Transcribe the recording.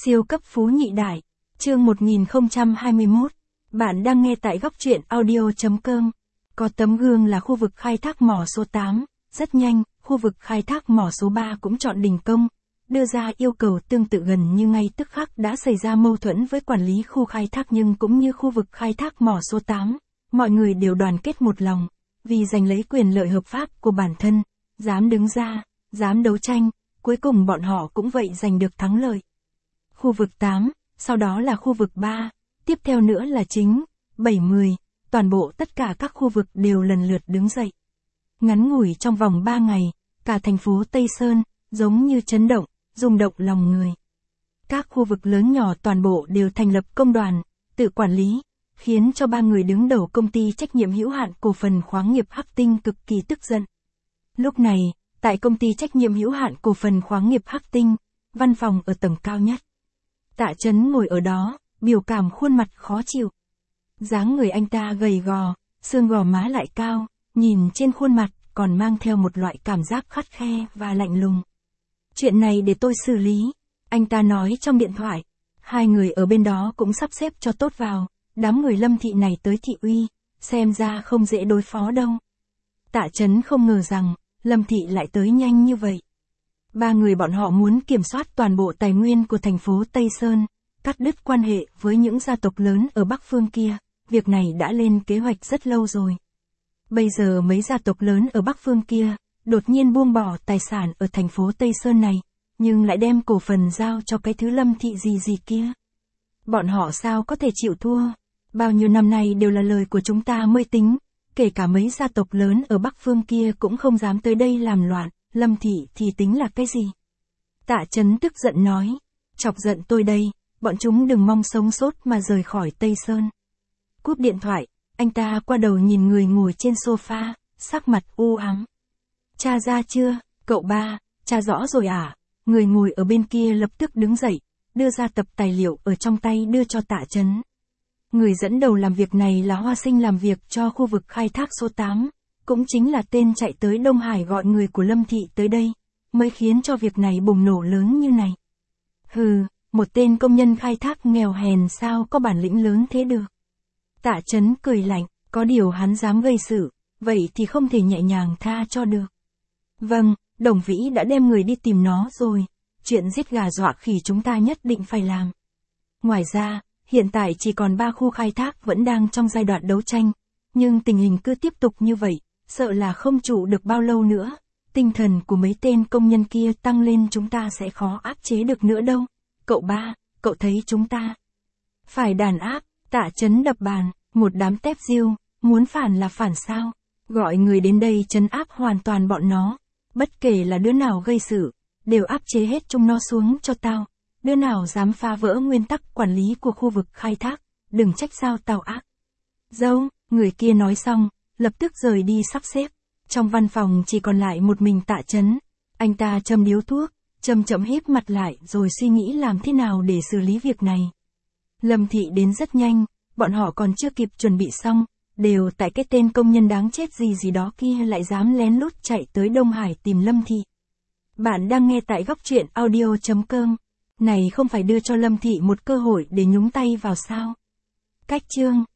Siêu cấp phú nhị đại. Chương 1021. Bạn đang nghe tại góc truyện audio.com. Có tấm gương là khu vực khai thác mỏ số 8, rất nhanh, khu vực khai thác mỏ số 3 cũng chọn đình công, đưa ra yêu cầu tương tự gần như ngay tức khắc đã xảy ra mâu thuẫn với quản lý khu khai thác, nhưng cũng như khu vực khai thác mỏ số 8, mọi người đều đoàn kết một lòng, vì giành lấy quyền lợi hợp pháp của bản thân, dám đứng ra, dám đấu tranh, cuối cùng bọn họ cũng vậy giành được thắng lợi. Khu vực 8, sau đó là khu vực 3, tiếp theo nữa là chính, 7-10, toàn bộ tất cả các khu vực đều lần lượt đứng dậy. Ngắn ngủi trong vòng 3 ngày, cả thành phố Tây Sơn, giống như chấn động, rung động lòng người. Các khu vực lớn nhỏ toàn bộ đều thành lập công đoàn, tự quản lý, khiến cho 3 người đứng đầu công ty trách nhiệm hữu hạn cổ phần khoáng nghiệp Hắc Tinh cực kỳ tức giận. Lúc này, tại công ty trách nhiệm hữu hạn cổ phần khoáng nghiệp Hắc Tinh, văn phòng ở tầng cao nhất. Tạ Chấn ngồi ở đó, biểu cảm khuôn mặt khó chịu. Dáng người anh ta gầy gò, xương gò má lại cao, nhìn trên khuôn mặt còn mang theo một loại cảm giác khắt khe và lạnh lùng. Chuyện này để tôi xử lý, anh ta nói trong điện thoại. Hai người ở bên đó cũng sắp xếp cho tốt vào, đám người Lâm Thị này tới thị uy, xem ra không dễ đối phó đâu. Tạ Chấn không ngờ rằng, Lâm Thị lại tới nhanh như vậy. 3 người bọn họ muốn kiểm soát toàn bộ tài nguyên của thành phố Tây Sơn, cắt đứt quan hệ với những gia tộc lớn ở Bắc Phương kia, việc này đã lên kế hoạch rất lâu rồi. Bây giờ mấy gia tộc lớn ở Bắc Phương kia, đột nhiên buông bỏ tài sản ở thành phố Tây Sơn này, nhưng lại đem cổ phần giao cho cái thứ Lâm Thị gì kia. Bọn họ sao có thể chịu thua, bao nhiêu năm nay đều là lời của chúng ta mới tính, kể cả mấy gia tộc lớn ở Bắc Phương kia cũng không dám tới đây làm loạn. Lâm Thị thì tính là cái gì? Tạ Chấn tức giận nói, chọc giận tôi đây, bọn chúng đừng mong sống sót mà rời khỏi Tây Sơn. Cúp điện thoại, anh ta qua đầu nhìn người ngồi trên sofa, sắc mặt u ám. Tra ra chưa, cậu ba, tra rõ rồi à? Người ngồi ở bên kia lập tức đứng dậy, đưa ra tập tài liệu ở trong tay đưa cho Tạ Chấn. Người dẫn đầu làm việc này là Hoa Sinh, làm việc cho khu vực khai thác số 8. Cũng chính là tên chạy tới Đông Hải gọi người của Lâm Thị tới đây, mới khiến cho việc này bùng nổ lớn như này. Hừ, một tên công nhân khai thác nghèo hèn sao có bản lĩnh lớn thế được. Tạ Chấn cười lạnh, có điều hắn dám gây sự, vậy thì không thể nhẹ nhàng tha cho được. Vâng, Đồng Vĩ đã đem người đi tìm nó rồi, chuyện giết gà dọa khỉ chúng ta nhất định phải làm. Ngoài ra, hiện tại chỉ còn 3 khu khai thác vẫn đang trong giai đoạn đấu tranh, nhưng tình hình cứ tiếp tục như vậy, sợ là không trụ được bao lâu nữa, tinh thần của mấy tên công nhân kia tăng lên chúng ta sẽ khó áp chế được nữa đâu. Cậu ba, cậu thấy chúng ta phải đàn áp. Tạ Chấn đập bàn, một đám tép diêu, muốn phản là phản sao, gọi người đến đây trấn áp hoàn toàn bọn nó, bất kể là đứa nào gây sự, đều áp chế hết chúng nó xuống cho tao, đứa nào dám phá vỡ nguyên tắc quản lý của khu vực khai thác, đừng trách sao tao ác. Dâu, người kia nói xong, lập tức rời đi sắp xếp. Trong văn phòng chỉ còn lại một mình Tạ Chấn. Anh ta châm điếu thuốc, chậm chậm híp mặt lại rồi suy nghĩ làm thế nào để xử lý việc này. Lâm Thị đến rất nhanh, bọn họ còn chưa kịp chuẩn bị xong, đều tại cái tên công nhân đáng chết gì đó kia lại dám lén lút chạy tới Đông Hải tìm Lâm Thị. Bạn đang nghe tại góc truyện audio.com. Này không phải đưa cho Lâm Thị một cơ hội để nhúng tay vào sao? Cách chương